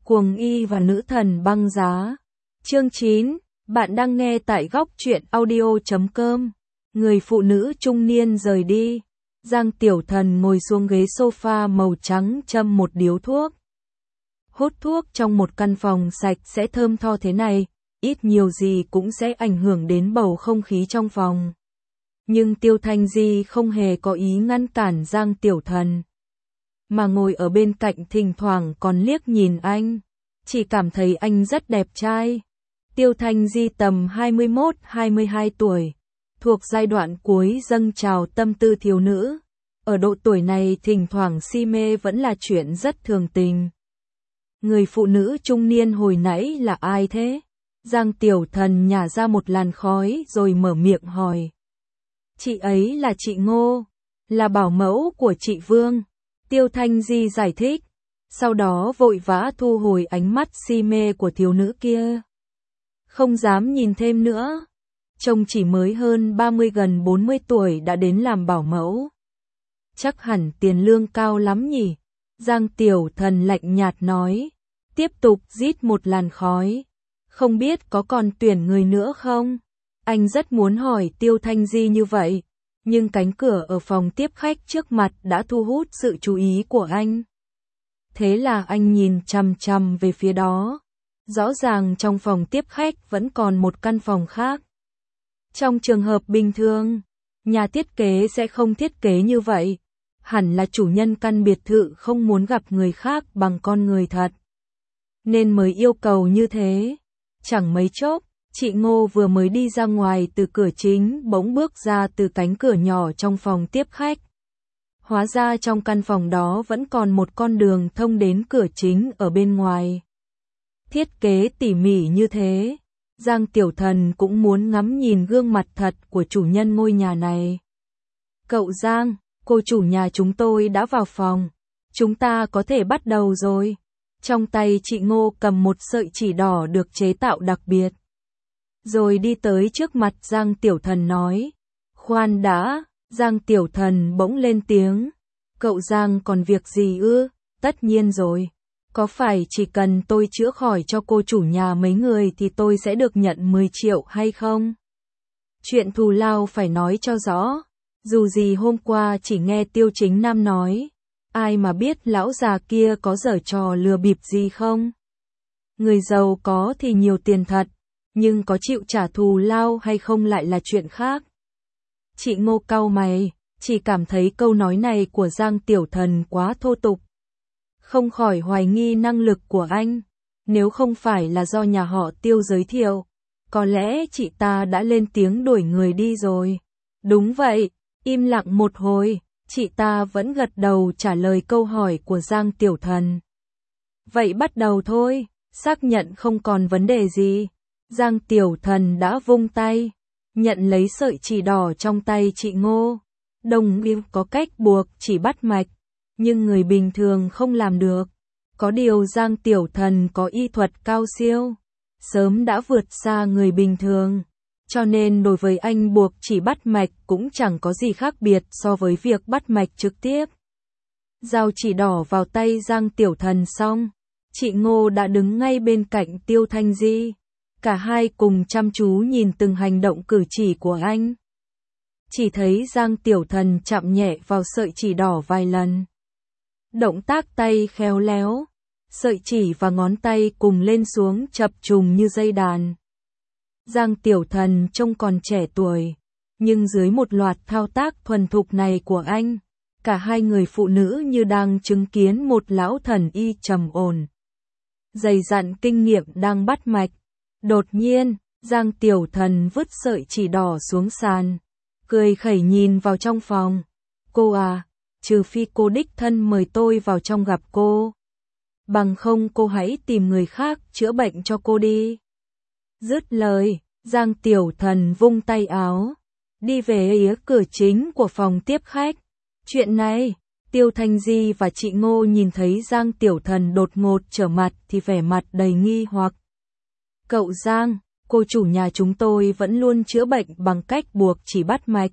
Cuồng y và nữ thần băng giá. Chương 9, bạn đang nghe tại góc truyện audio.com. Người phụ nữ trung niên rời đi. Giang Tiểu Thần ngồi xuống ghế sofa màu trắng châm một điếu thuốc. Hút thuốc trong một căn phòng sạch sẽ thơm tho thế này, ít nhiều gì cũng sẽ ảnh hưởng đến bầu không khí trong phòng. Nhưng Tiêu Thanh Di không hề có ý ngăn cản Giang Tiểu Thần, mà ngồi ở bên cạnh thỉnh thoảng còn liếc nhìn anh, chỉ cảm thấy anh rất đẹp trai. Tiêu Thanh Di tầm 21-22 tuổi, thuộc giai đoạn cuối dâng trào tâm tư thiếu nữ. Ở độ tuổi này thỉnh thoảng si mê vẫn là chuyện rất thường tình. Người phụ nữ trung niên hồi nãy là ai thế? Giang Tiểu Thần nhả ra một làn khói rồi mở miệng hỏi. Chị ấy là chị Ngô, là bảo mẫu của chị Vương. Tiêu Thanh Di giải thích, sau đó vội vã thu hồi ánh mắt si mê của thiếu nữ kia. Không dám nhìn thêm nữa. Trông chỉ mới hơn 30 gần 40 tuổi đã đến làm bảo mẫu. Chắc hẳn tiền lương cao lắm nhỉ? Giang Tiểu Thần lạnh nhạt nói, tiếp tục rít một làn khói. Không biết có còn tuyển người nữa không? Anh rất muốn hỏi Tiêu Thanh Di như vậy, nhưng cánh cửa ở phòng tiếp khách trước mặt đã thu hút sự chú ý của anh. Thế là anh nhìn chằm chằm về phía đó. Rõ ràng trong phòng tiếp khách vẫn còn một căn phòng khác. Trong trường hợp bình thường, nhà thiết kế sẽ không thiết kế như vậy. Hẳn là chủ nhân căn biệt thự không muốn gặp người khác bằng con người thật, nên mới yêu cầu như thế. Chẳng mấy chốc, chị Ngô vừa mới đi ra ngoài từ cửa chính bỗng bước ra từ cánh cửa nhỏ trong phòng tiếp khách. Hóa ra trong căn phòng đó vẫn còn một con đường thông đến cửa chính ở bên ngoài. Thiết kế tỉ mỉ như thế, Giang Tiểu Thần cũng muốn ngắm nhìn gương mặt thật của chủ nhân ngôi nhà này. Cậu Giang, cô chủ nhà chúng tôi đã vào phòng. Chúng ta có thể bắt đầu rồi. Trong tay chị Ngô cầm một sợi chỉ đỏ được chế tạo đặc biệt. Rồi đi tới trước mặt Giang Tiểu Thần nói. Khoan đã, Giang Tiểu Thần bỗng lên tiếng. Cậu Giang còn việc gì ư? Tất nhiên rồi. Có phải chỉ cần tôi chữa khỏi cho cô chủ nhà mấy người thì tôi sẽ được nhận 10 triệu hay không? Chuyện thù lao phải nói cho rõ. Dù gì hôm qua chỉ nghe Tiêu Chính Nam nói. Ai mà biết lão già kia có giở trò lừa bịp gì không? Người giàu có thì nhiều tiền thật, nhưng có chịu trả thù lao hay không lại là chuyện khác. Chị Ngô cau mày, chỉ cảm thấy câu nói này của Giang Tiểu Thần quá thô tục. Không khỏi hoài nghi năng lực của anh. Nếu không phải là do nhà họ Tiêu giới thiệu, có lẽ chị ta đã lên tiếng đuổi người đi rồi. Đúng vậy, im lặng một hồi, chị ta vẫn gật đầu trả lời câu hỏi của Giang Tiểu Thần. Vậy bắt đầu thôi, xác nhận không còn vấn đề gì. Giang Tiểu Thần đã vung tay, nhận lấy sợi chỉ đỏ trong tay chị Ngô. Đồng ý có cách buộc chỉ bắt mạch, nhưng người bình thường không làm được. Có điều Giang Tiểu Thần có y thuật cao siêu, sớm đã vượt xa người bình thường. Cho nên đối với anh buộc chỉ bắt mạch cũng chẳng có gì khác biệt so với việc bắt mạch trực tiếp. Giao chỉ đỏ vào tay Giang Tiểu Thần xong, chị Ngô đã đứng ngay bên cạnh Tiêu Thanh Di. Cả hai cùng chăm chú nhìn từng hành động cử chỉ của anh. Chỉ thấy Giang Tiểu Thần chạm nhẹ vào sợi chỉ đỏ vài lần. Động tác tay khéo léo, sợi chỉ và ngón tay cùng lên xuống chập trùng như dây đàn. Giang Tiểu Thần trông còn trẻ tuổi, nhưng dưới một loạt thao tác thuần thục này của anh, cả hai người phụ nữ như đang chứng kiến một lão thần y trầm ổn, dày dặn kinh nghiệm đang bắt mạch. Đột nhiên, Giang Tiểu Thần vứt sợi chỉ đỏ xuống sàn, cười khẩy nhìn vào trong phòng. Cô à, trừ phi cô đích thân mời tôi vào trong gặp cô. Bằng không cô hãy tìm người khác chữa bệnh cho cô đi. Dứt lời, Giang Tiểu Thần vung tay áo, đi về phía cửa chính của phòng tiếp khách. Chuyện này, Tiêu Thanh Di và chị Ngô nhìn thấy Giang Tiểu Thần đột ngột trở mặt thì vẻ mặt đầy nghi hoặc. Cậu Giang, cô chủ nhà chúng tôi vẫn luôn chữa bệnh bằng cách buộc chỉ bắt mạch.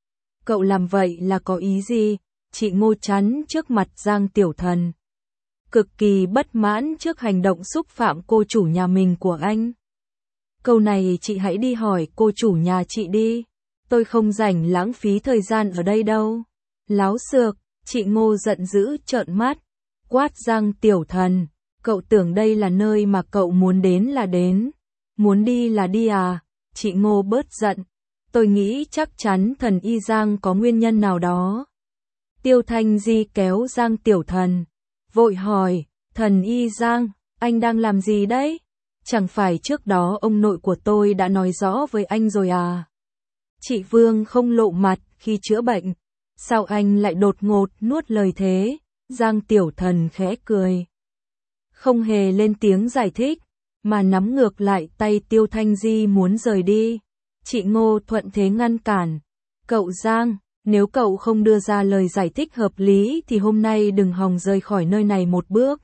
Cậu làm vậy là có ý gì? Chị Ngô chắn trước mặt Giang Tiểu Thần. cực kỳ bất mãn trước hành động xúc phạm cô chủ nhà mình của anh. Câu này chị hãy đi hỏi cô chủ nhà chị đi, tôi không rảnh lãng phí thời gian ở đây đâu. Láo xược, chị Ngô giận dữ trợn mắt, quát Giang Tiểu Thần, cậu tưởng đây là nơi mà cậu muốn đến là đến, muốn đi là đi à? Chị Ngô bớt giận, tôi nghĩ chắc chắn thần y Giang có nguyên nhân nào đó. Tiêu Thanh Di kéo Giang Tiểu Thần, vội hỏi, thần y Giang, anh đang làm gì đấy? Chẳng phải trước đó ông nội của tôi đã nói rõ với anh rồi à? Chị Vương không lộ mặt khi chữa bệnh, sao anh lại đột ngột nuốt lời thế? Giang Tiểu Thần khẽ cười, không hề lên tiếng giải thích, mà nắm ngược lại tay Tiêu Thanh Di muốn rời đi. Chị Ngô thuận thế ngăn cản, cậu Giang, nếu cậu không đưa ra lời giải thích hợp lý thì hôm nay đừng hòng rời khỏi nơi này một bước.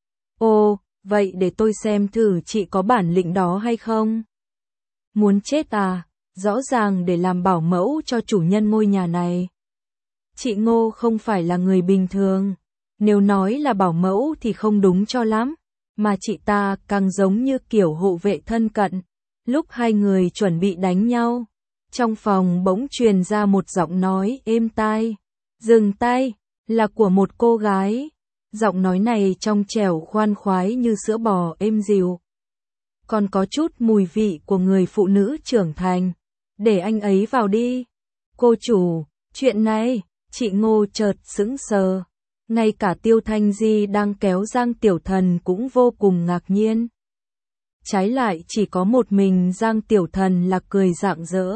Ồ, vậy để tôi xem thử chị có bản lĩnh đó hay không? Muốn chết à? Rõ ràng để làm bảo mẫu cho chủ nhân ngôi nhà này. Chị Ngô không phải là người bình thường, nếu nói là bảo mẫu thì không đúng cho lắm, mà chị ta càng giống như kiểu hộ vệ thân cận. Lúc hai người chuẩn bị đánh nhau, trong phòng bỗng truyền ra một giọng nói êm tai, dừng tay, là của một cô gái. Giọng nói này trong trẻo khoan khoái như sữa bò êm dịu, còn có chút mùi vị của người phụ nữ trưởng thành. Để anh ấy vào đi. Cô chủ, chuyện này, chị Ngô chợt sững sờ. Ngay cả Tiêu Thanh Di đang kéo Giang Tiểu Thần cũng vô cùng ngạc nhiên. Trái lại chỉ có một mình Giang Tiểu Thần là cười rạng rỡ.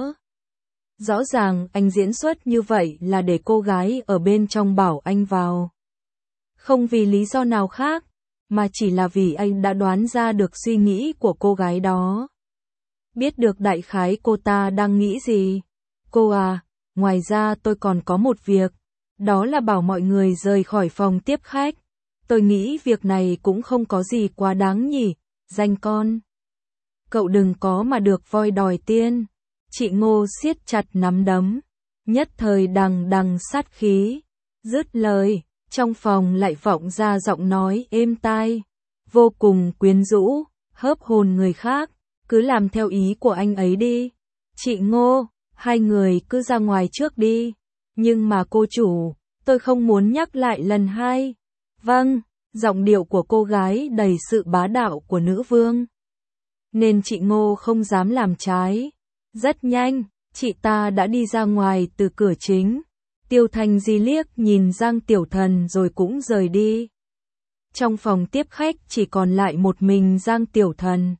Rõ ràng anh diễn xuất như vậy là để cô gái ở bên trong bảo anh vào. Không vì lý do nào khác, mà chỉ là vì anh đã đoán ra được suy nghĩ của cô gái đó. Biết được đại khái cô ta đang nghĩ gì. Cô à, ngoài ra tôi còn có một việc, đó là bảo mọi người rời khỏi phòng tiếp khách. Tôi nghĩ việc này cũng không có gì quá đáng nhỉ, danh con. Cậu đừng có mà được voi đòi tiên. Chị Ngô siết chặt nắm đấm, nhất thời đằng đằng sát khí. Dứt lời, trong phòng lại vọng ra giọng nói êm tai, vô cùng quyến rũ, hớp hồn người khác. Cứ làm theo ý của anh ấy đi. Chị Ngô, hai người cứ ra ngoài trước đi. Nhưng mà cô chủ, tôi không muốn nhắc lại lần hai. Vâng, giọng điệu của cô gái đầy sự bá đạo của nữ vương. Nên chị Ngô không dám làm trái. Rất nhanh, chị ta đã đi ra ngoài từ cửa chính. Tiêu Thanh Di liếc nhìn Giang Tiểu Thần rồi cũng rời đi. Trong phòng tiếp khách chỉ còn lại một mình Giang Tiểu Thần.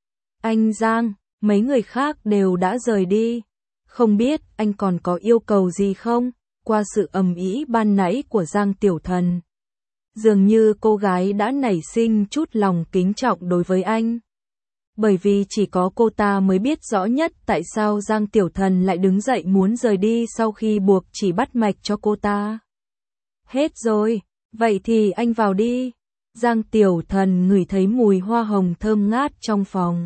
Anh Giang, mấy người khác đều đã rời đi. Không biết anh còn có yêu cầu gì không? Qua sự ầm ĩ ban nãy của Giang Tiểu Thần, dường như cô gái đã nảy sinh chút lòng kính trọng đối với anh. Bởi vì chỉ có cô ta mới biết rõ nhất tại sao Giang Tiểu Thần lại đứng dậy muốn rời đi sau khi buộc chỉ bắt mạch cho cô ta. Hết rồi, vậy thì anh vào đi. Giang Tiểu Thần ngửi thấy mùi hoa hồng thơm ngát trong phòng,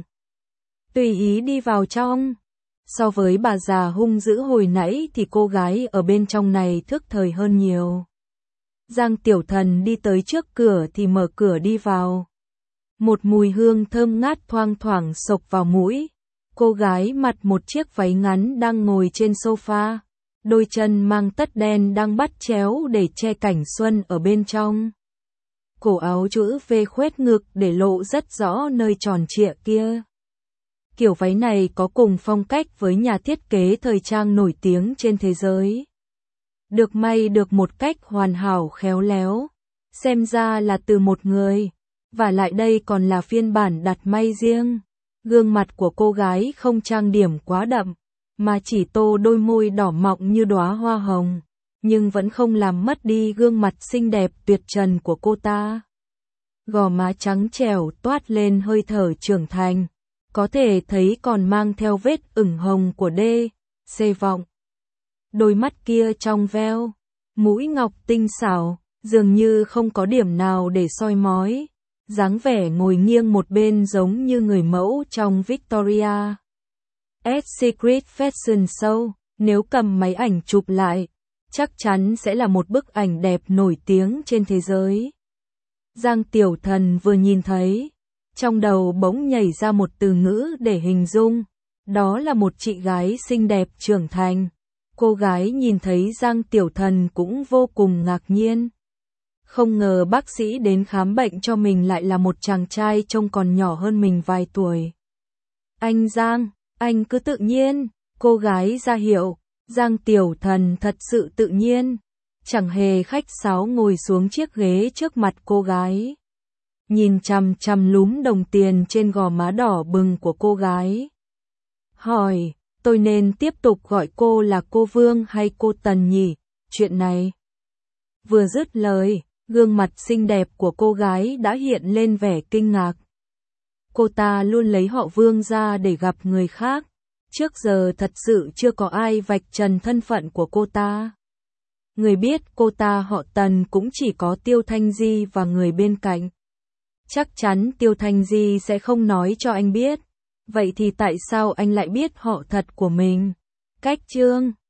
tùy ý đi vào trong. So với bà già hung dữ hồi nãy thì cô gái ở bên trong này thức thời hơn nhiều. Giang Tiểu Thần đi tới trước cửa thì mở cửa đi vào. Một mùi hương thơm ngát thoang thoảng xộc vào mũi. Cô gái mặc một chiếc váy ngắn đang ngồi trên sofa, đôi chân mang tất đen đang bắt chéo để che cảnh xuân ở bên trong. Cổ áo chữ V khoét ngực để lộ rất rõ nơi tròn trịa kia. Kiểu váy này có cùng phong cách với nhà thiết kế thời trang nổi tiếng trên thế giới. Được may được một cách hoàn hảo khéo léo, xem ra là từ một người, và lại đây còn là phiên bản đặt may riêng. Gương mặt của cô gái không trang điểm quá đậm, mà chỉ tô đôi môi đỏ mọng như đóa hoa hồng, nhưng vẫn không làm mất đi gương mặt xinh đẹp tuyệt trần của cô ta. Gò má trắng trẻo toát lên hơi thở trưởng thành, có thể thấy còn mang theo vết ửng hồng của C vọng. Đôi mắt kia trong veo, mũi ngọc tinh xảo, dường như không có điểm nào để soi mói, dáng vẻ ngồi nghiêng một bên giống như người mẫu trong Victoria's Secret Fashion Show. Nếu cầm máy ảnh chụp lại, chắc chắn sẽ là một bức ảnh đẹp nổi tiếng trên thế giới. Giang Tiểu Thần vừa nhìn thấy, trong đầu bỗng nhảy ra một từ ngữ để hình dung, đó là một chị gái xinh đẹp trưởng thành. Cô gái nhìn thấy Giang Tiểu Thần cũng vô cùng ngạc nhiên. Không ngờ bác sĩ đến khám bệnh cho mình lại là một chàng trai trông còn nhỏ hơn mình vài tuổi. Anh Giang, anh cứ tự nhiên, cô gái ra hiệu. Giang Tiểu Thần thật sự tự nhiên, chẳng hề khách sáo ngồi xuống chiếc ghế trước mặt cô gái. Nhìn chằm chằm lúm đồng tiền trên gò má đỏ bừng của cô gái. Hỏi, tôi nên tiếp tục gọi cô là cô Vương hay cô Tần nhỉ? Chuyện này. Vừa dứt lời, gương mặt xinh đẹp của cô gái đã hiện lên vẻ kinh ngạc. Cô ta luôn lấy họ Vương ra để gặp người khác. Trước giờ thật sự chưa có ai vạch trần thân phận của cô ta. Người biết cô ta họ Tần cũng chỉ có Tiêu Thanh Di và người bên cạnh. Chắc chắn Tiêu Thanh Di sẽ không nói cho anh biết. Vậy thì tại sao anh lại biết họ thật của mình? Cách chương